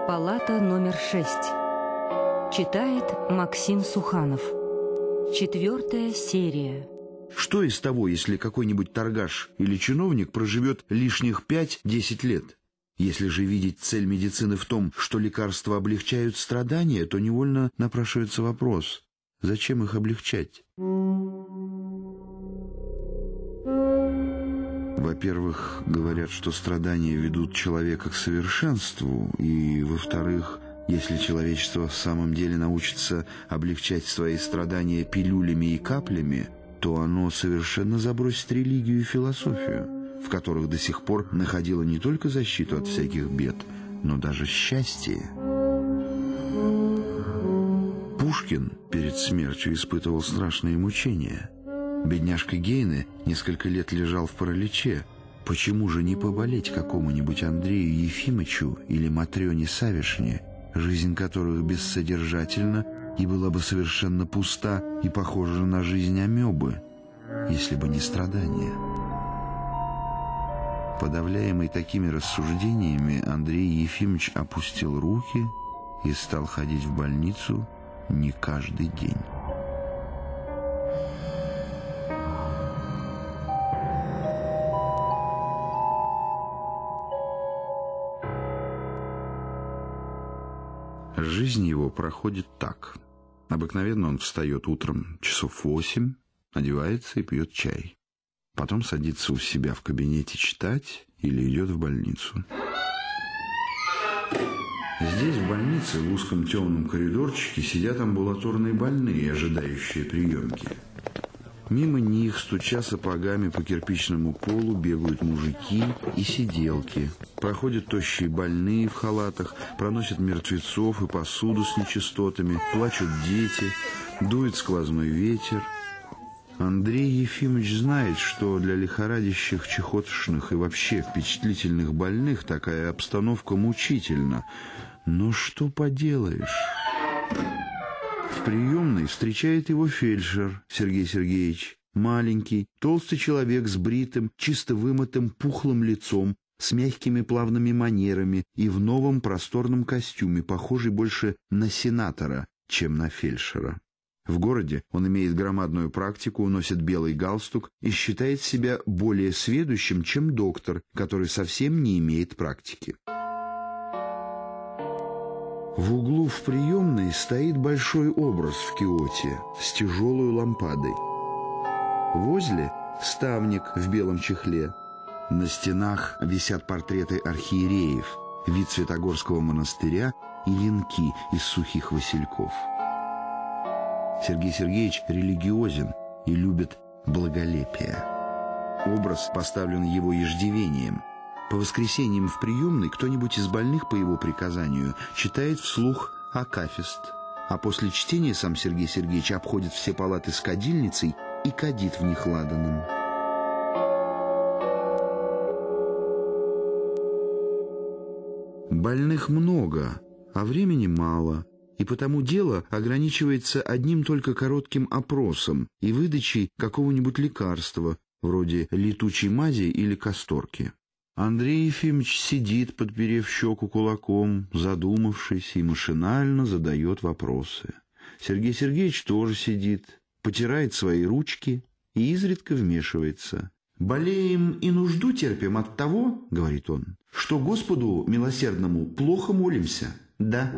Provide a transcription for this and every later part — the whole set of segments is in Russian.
Палата номер 6. Читает Максим Суханов. 4-я серия. Что из того, если какой-нибудь торгаш или чиновник проживет лишних 5-10 лет? Если же видеть цель медицины в том, что лекарства облегчают страдания, то невольно напрашивается вопрос: зачем их облегчать? Во-первых, говорят, что страдания ведут человека к совершенству, и, во-вторых, если человечество в самом деле научится облегчать свои страдания пилюлями и каплями, то оно совершенно забросит религию и философию, в которых до сих пор находило не только защиту от всяких бед, но даже счастье. Пушкин перед смертью испытывал страшные мучения. Бедняжка Гейне несколько лет лежал в параличе. Почему же не поболеть какому-нибудь Андрею Ефимычу или Матрёне Савишне, жизнь которых бессодержательна и была бы совершенно пуста и похожа на жизнь амебы, если бы не страдания? Подавляемый такими рассуждениями, Андрей Ефимыч опустил руки и стал ходить в больницу не каждый день. Жизнь его проходит так. Обыкновенно он встает утром часов в 8, одевается и пьет чай. Потом садится у себя в кабинете читать или идет в больницу. Здесь, в больнице, в узком темном коридорчике, сидят амбулаторные больные, ожидающие приемки. Мимо них, стуча сапогами по кирпичному полу, бегают мужики и сиделки. Проходят тощие больные в халатах, проносят мертвецов и посуду с нечистотами, плачут дети, дует сквозной ветер. Андрей Ефимыч знает, что для лихорадящих, чехотошных и вообще впечатлительных больных такая обстановка мучительна. Но что поделаешь? В приемной встречает его фельдшер Сергей Сергеевич. Маленький, толстый человек с бритым, чисто вымытым, пухлым лицом, с мягкими плавными манерами и в новом просторном костюме, похожий больше на сенатора, чем на фельдшера. В городе он имеет громадную практику, носит белый галстук и считает себя более сведущим, чем доктор, который совсем не имеет практики. В углу в приемной стоит большой образ в киоте с тяжелой лампадой. Возле ставник в белом чехле. На стенах висят портреты архиереев, вид Святогорского монастыря и венки из сухих васильков. Сергей Сергеевич религиозен и любит благолепие. Образ поставлен его иждивением. По воскресеньям в приемной кто-нибудь из больных по его приказанию читает вслух акафист, а после чтения сам Сергей Сергеевич обходит все палаты с кадильницей и кадит в них ладаном. Больных много, а времени мало, и потому дело ограничивается одним только коротким опросом и выдачей какого-нибудь лекарства, вроде летучей мази или касторки. Андрей Ефимович сидит, подперев щеку кулаком, задумавшись, и машинально задает вопросы. Сергей Сергеевич тоже сидит, потирает свои ручки и изредка вмешивается. «Болеем и нужду терпим от того, — говорит он, — что Господу милосердному плохо молимся, да?»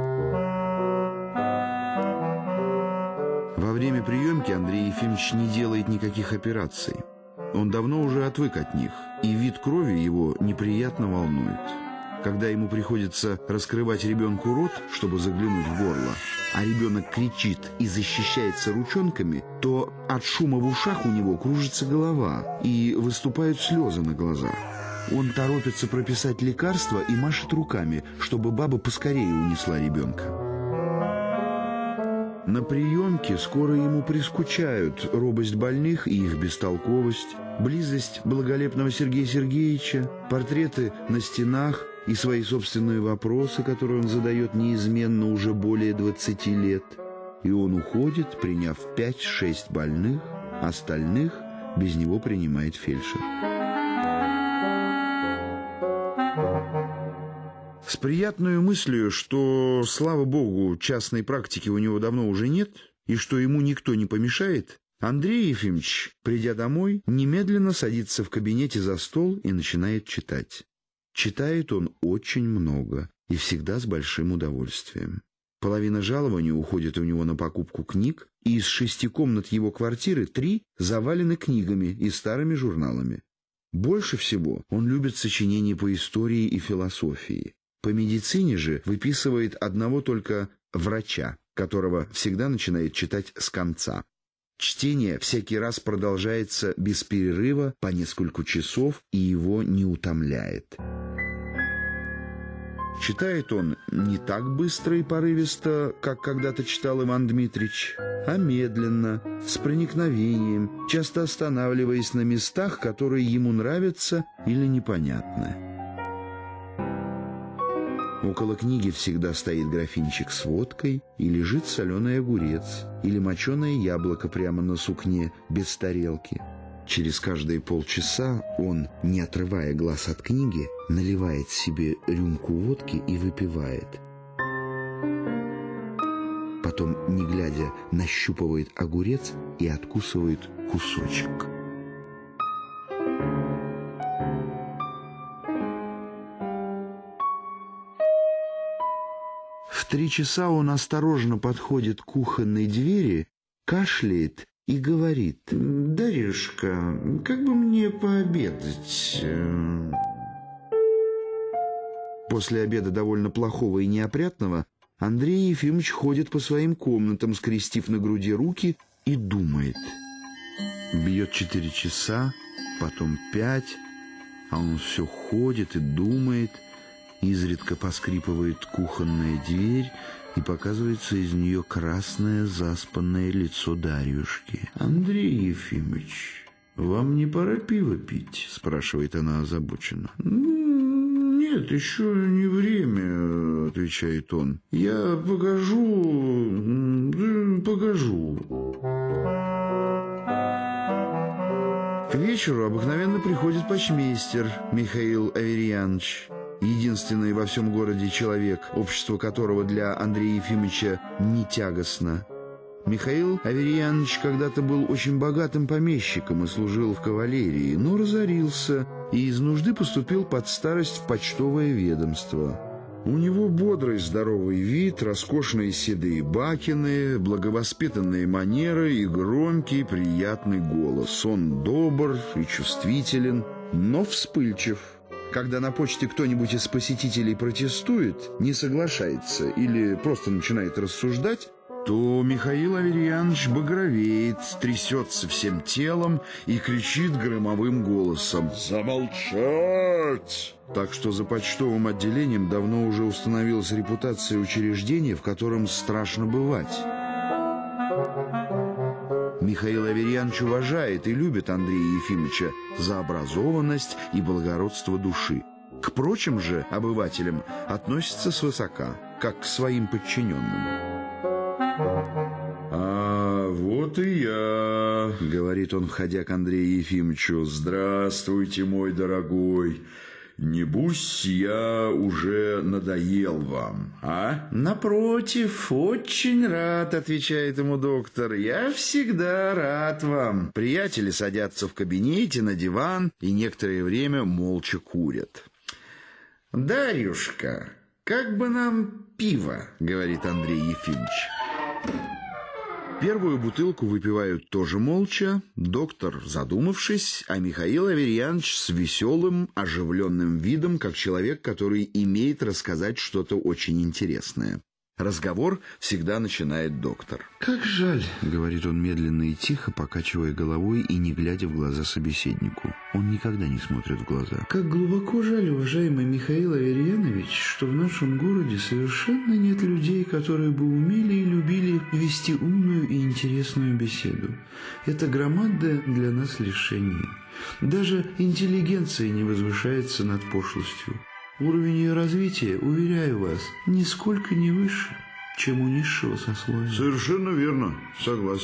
Во время приемки Андрей Ефимович не делает никаких операций. Он давно уже отвык от них, и вид крови его неприятно волнует. Когда ему приходится раскрывать ребенку рот, чтобы заглянуть в горло, а ребенок кричит и защищается ручонками, то от шума в ушах у него кружится голова и выступают слезы на глазах. Он торопится прописать лекарства и машет руками, чтобы баба поскорее унесла ребенка. На приемке скоро ему прискучают робость больных и их бестолковость, близость благолепного Сергея Сергеевича, портреты на стенах и свои собственные вопросы, которые он задает неизменно уже более 20 лет. И он уходит, приняв 5-6 больных, остальных без него принимает фельдшер. С приятной мыслью, что, слава богу, частной практики у него давно уже нет, и что ему никто не помешает, Андрей Ефимович, придя домой, немедленно садится в кабинете за стол и начинает читать. Читает он очень много и всегда с большим удовольствием. Половина жалования уходит у него на покупку книг, и из 6 комнат его квартиры 3 завалены книгами и старыми журналами. Больше всего он любит сочинения по истории и философии. По медицине же выписывает одного только врача, которого всегда начинает читать с конца. Чтение всякий раз продолжается без перерыва по несколько часов и его не утомляет. Читает он не так быстро и порывисто, как когда-то читал Иван Дмитрич, а медленно, с проникновением, часто останавливаясь на местах, которые ему нравятся или непонятны. Около книги всегда стоит графинчик с водкой, и лежит соленый огурец, или моченое яблоко прямо на сукне, без тарелки. Через каждые полчаса он, не отрывая глаз от книги, наливает себе рюмку водки и выпивает. Потом, не глядя, нащупывает огурец и откусывает кусочек. В 3 часа он осторожно подходит к кухонной двери, кашляет и говорит: «Дарюшка, как бы мне пообедать?» После обеда довольно плохого и неопрятного Андрей Ефимович ходит по своим комнатам, скрестив на груди руки, и думает. Бьет 4 часа, потом 5, а он все ходит и думает. Изредка поскрипывает кухонная дверь, и показывается из нее красное заспанное лицо Дарьюшки. «Андрей Ефимович, вам не пора пиво пить?» — спрашивает она озабоченно. «Нет, еще не время», — отвечает он. «Я покажу. К вечеру обыкновенно приходит почмейстер Михаил Аверьянович, единственный во всем городе человек, общество которого для Андрея Ефимовича не тягостно. Михаил Аверьянович когда-то был очень богатым помещиком и служил в кавалерии, но разорился и из нужды поступил под старость в почтовое ведомство. У него бодрый здоровый вид, роскошные седые бакины, благовоспитанные манеры и громкий приятный голос. Он добр и чувствителен, но вспыльчив. Когда на почте кто-нибудь из посетителей протестует, не соглашается или просто начинает рассуждать, то Михаил Аверьянович багровеет, трясется всем телом и кричит громовым голосом: «Замолчать!» Так что за почтовым отделением давно уже установилась репутация учреждения, в котором страшно бывать. Михаил Аверьянович уважает и любит Андрея Ефимовича за образованность и благородство души. К прочим же обывателям относится свысока, как к своим подчиненным. «А вот и я», — говорит он, входя к Андрею Ефимовичу. «Здравствуйте, мой дорогой. Небось, я уже надоел вам, а?» «Напротив, очень рад», — отвечает ему доктор. «Я всегда рад вам». Приятели садятся в кабинете на диван и некоторое время молча курят. «Дарюшка, как бы нам пиво?» — говорит Андрей Ефимович. Первую бутылку выпивают тоже молча, доктор задумавшись, а Михаил Аверьянович с веселым, оживленным видом, как человек, который имеет рассказать что-то очень интересное. Разговор всегда начинает доктор. «Как жаль», — говорит он медленно и тихо, покачивая головой и не глядя в глаза собеседнику. Он никогда не смотрит в глаза. «Как глубоко жаль, уважаемый Михаил Аверьянович, что в нашем городе совершенно нет людей, которые бы умели и любили вести умную и интересную беседу. Это громадное для нас лишение. Даже интеллигенция не возвышается над пошлостью. Уровень ее развития, уверяю вас, нисколько не выше, чем у низшего сословия». «Совершенно верно, согласен.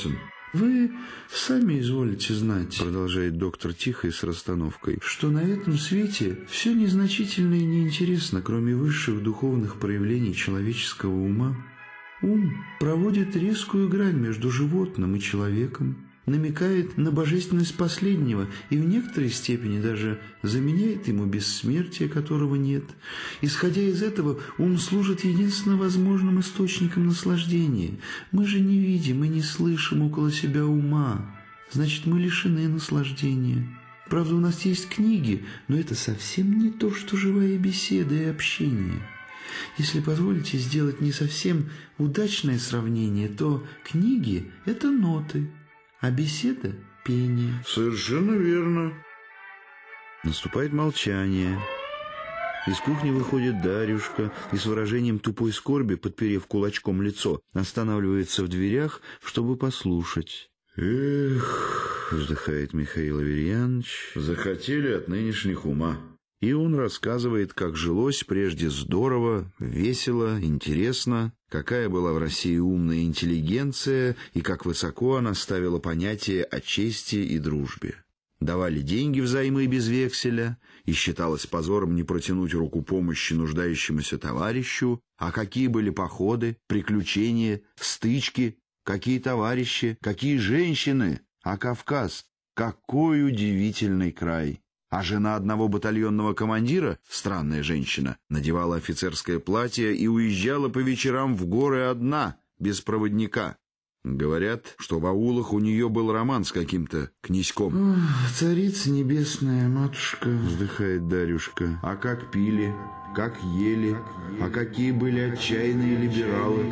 Вы сами изволите знать, продолжает доктор тихо и с расстановкой, что на этом свете все незначительно и неинтересно, кроме высших духовных проявлений человеческого ума. Ум проводит резкую грань между животным и человеком, намекает на божественность последнего и в некоторой степени даже заменяет ему бессмертие, которого нет. Исходя из этого, ум служит единственно возможным источником наслаждения. Мы же не видим и не слышим около себя ума, значит, мы лишены наслаждения. Правда, у нас есть книги, но это совсем не то, что живая беседа и общение. Если позволите сделать не совсем удачное сравнение, то книги – это ноты, а беседа – пение. Совершенно верно. Наступает молчание. Из кухни выходит Дарюшка и с выражением тупой скорби, подперев кулачком лицо, останавливается в дверях, чтобы послушать. «Эх», — вздыхает Михаил Аверьянович, — «захотели от нынешних ума». И он рассказывает, как жилось прежде здорово, весело, интересно, какая была в России умная интеллигенция и как высоко она ставила понятие о чести и дружбе. Давали деньги взаймы без векселя, и считалось позором не протянуть руку помощи нуждающемуся товарищу, а какие были походы, приключения, стычки, какие товарищи, какие женщины, а Кавказ, какой удивительный край! А жена одного батальонного командира, странная женщина, надевала офицерское платье и уезжала по вечерам в горы одна, без проводника. Говорят, что в аулах у нее был роман с каким-то князьком. «Царица небесная, матушка», — вздыхает Дарюшка. «А как пили, как ели, а какие были отчаянные либералы,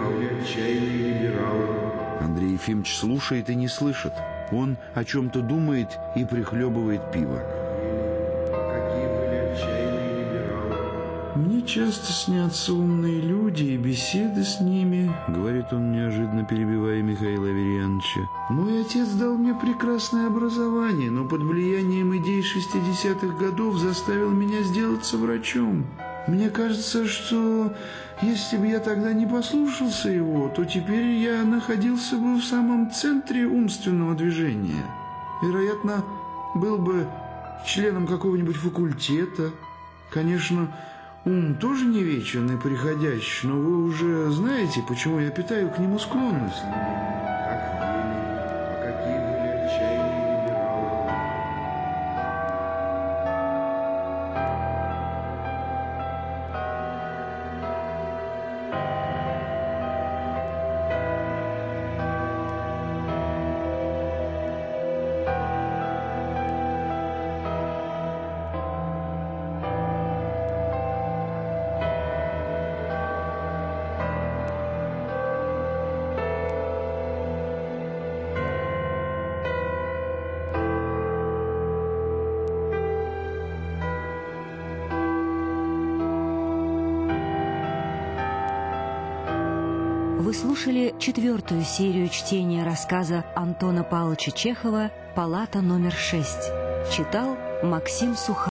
Андрей Ефимович слушает и не слышит. Он о чем-то думает и прихлебывает пиво. «Мне часто снятся умные люди и беседы с ними», — говорит он, неожиданно перебивая Михаила Аверьяновича. «Мой отец дал мне прекрасное образование, но под влиянием идей 60-х годов заставил меня сделаться врачом. Мне кажется, что если бы я тогда не послушался его, то теперь я находился бы в самом центре умственного движения. Вероятно, был бы членом какого-нибудь факультета. Конечно, ум тоже не вечен и приходящий, но вы уже знаете, почему я питаю к нему склонность». Вы слушали 4-ю серию чтения рассказа Антона Павловича Чехова «Палата номер 6». Читал Максим Суханов.